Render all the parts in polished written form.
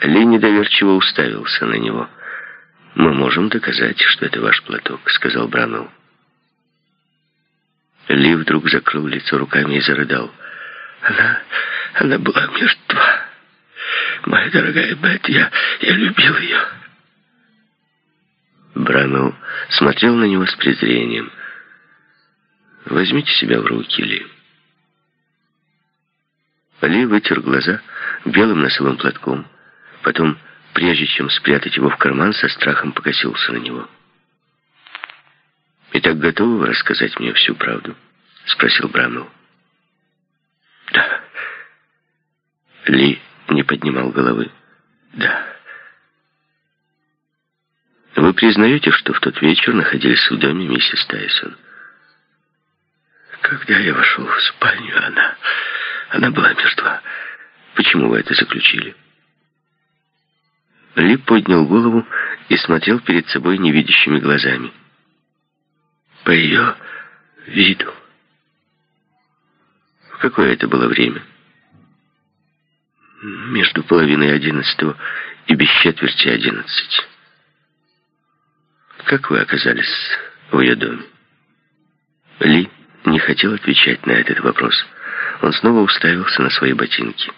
Ли недоверчиво уставился на него. «Мы можем доказать, что это ваш платок», — сказал Брамвелл. Ли вдруг закрыл лицо руками и зарыдал. Она была мертва. Моя дорогая Бет, я любил ее». Брамвелл смотрел на него с презрением. «Возьмите себя в руки, Ли». Ли вытер глаза белым носовым платком. Потом, прежде чем спрятать его в карман, со страхом покосился на него. «Итак, готовы вы рассказать мне всю правду?» — спросил Брамвелл. «Да». Ли не поднимал головы. «Да». «Вы признаете, что в тот вечер находились в доме миссис Тайсон?» «Когда я вошел в спальню, она была мертва». «Почему вы это заключили?» Ли поднял голову и смотрел перед собой невидящими глазами. «По ее виду». «В какое это было время?» «Между 10:30 и без 10:45. «Как вы оказались в ее доме?» Ли не хотел отвечать на этот вопрос. Он снова уставился на свои ботинки.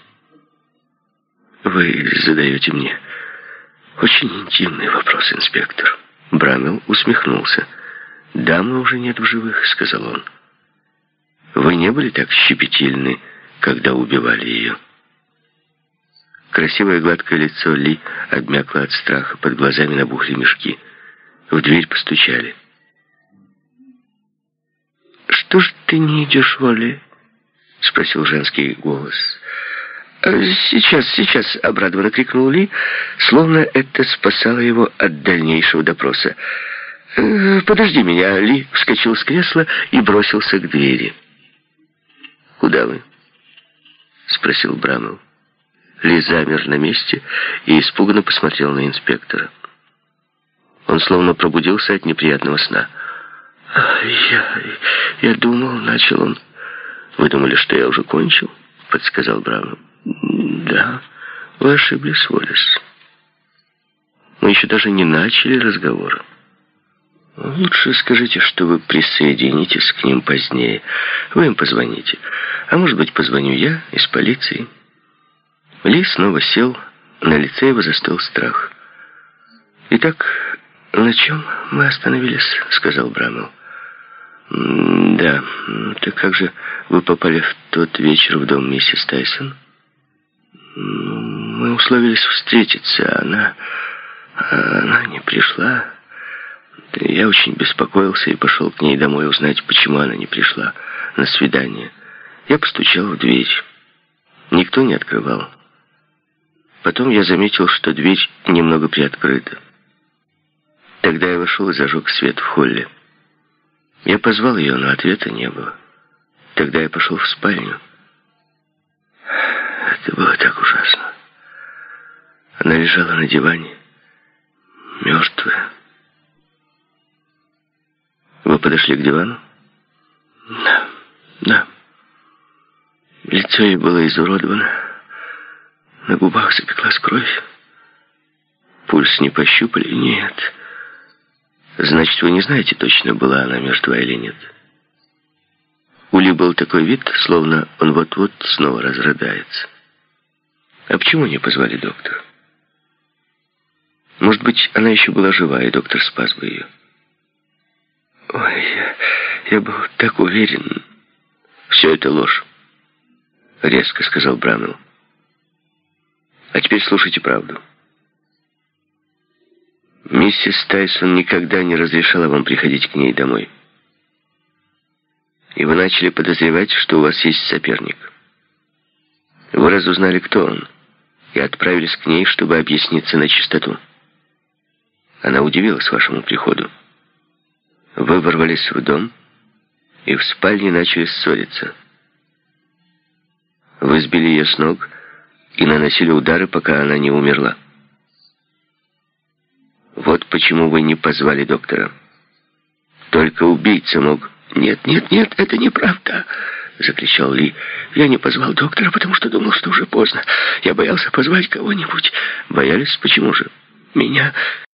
«Вы задаете мне очень интимный вопрос, инспектор». Брамвелл усмехнулся. «Дамы уже нет в живых», — сказал он. «Вы не были так щепетильны, когда убивали ее?» Красивое гладкое лицо Ли обмякло от страха, под глазами набухли мешки. В дверь постучали. «Что ж ты не идешь, Волли?» — спросил женский голос. «Сейчас», — обрадованно крикнул Ли, словно это спасало его от дальнейшего допроса. «Подожди меня», — Ли вскочил с кресла и бросился к двери. «Куда вы?» — спросил Брамвелл. Ли замер на месте и испуганно посмотрел на инспектора. Он словно пробудился от неприятного сна. «Я думал», — начал он. «Вы думали, что я уже кончил?» — подсказал Брамвелл. «Да, вы ошиблись, Уоллес. Мы еще даже не начали разговор. Лучше скажите, что вы присоединитесь к ним позднее. Вы им позвоните. А может быть, позвоню я из полиции». Ли снова сел, на лице его застыл страх. «Итак, на чем мы остановились?» — сказал Брамвелл. «Да, так как же вы попали в тот вечер в дом миссис Тайсон?» «Мы условились встретиться, она не пришла. Я очень беспокоился и пошел к ней домой узнать, почему она не пришла на свидание. Я постучал в дверь. Никто не открывал. Потом я заметил, что дверь немного приоткрыта. Тогда я вошел и зажег свет в холле. Я позвал ее, но ответа не было. Тогда я пошел в спальню. Это было так ужасно. Она лежала на диване, мертвая. Вы подошли к дивану?» Да. Лицо ей было изуродовано. На губах запеклась кровь. Пульс не пощупали? Нет. Значит, вы не знаете точно, была она мертва или нет? У Ли был такой вид, словно он вот-вот снова разрыдается. А почему не позвали доктора? Может быть, она еще была жива, и доктор спас бы ее. Ой, я был так уверен. Все это ложь, резко сказал Брамвелл. А теперь слушайте правду. Миссис Тайсон никогда не разрешала вам приходить к ней домой. И вы начали подозревать, что у вас есть соперник. Вы разузнали, кто он, и отправились к ней, чтобы объясниться на чистоту. Она удивилась вашему приходу. Вы ворвались в дом и в спальне начали ссориться. Вы сбили ее с ног и наносили удары, пока она не умерла. Вот почему вы не позвали доктора. Только убийца мог... Нет, это неправда, — закричал Ли. «Я не позвал доктора, потому что думал, что уже поздно. Я боялся позвать кого-нибудь». «Боялись? Почему же?» «Меня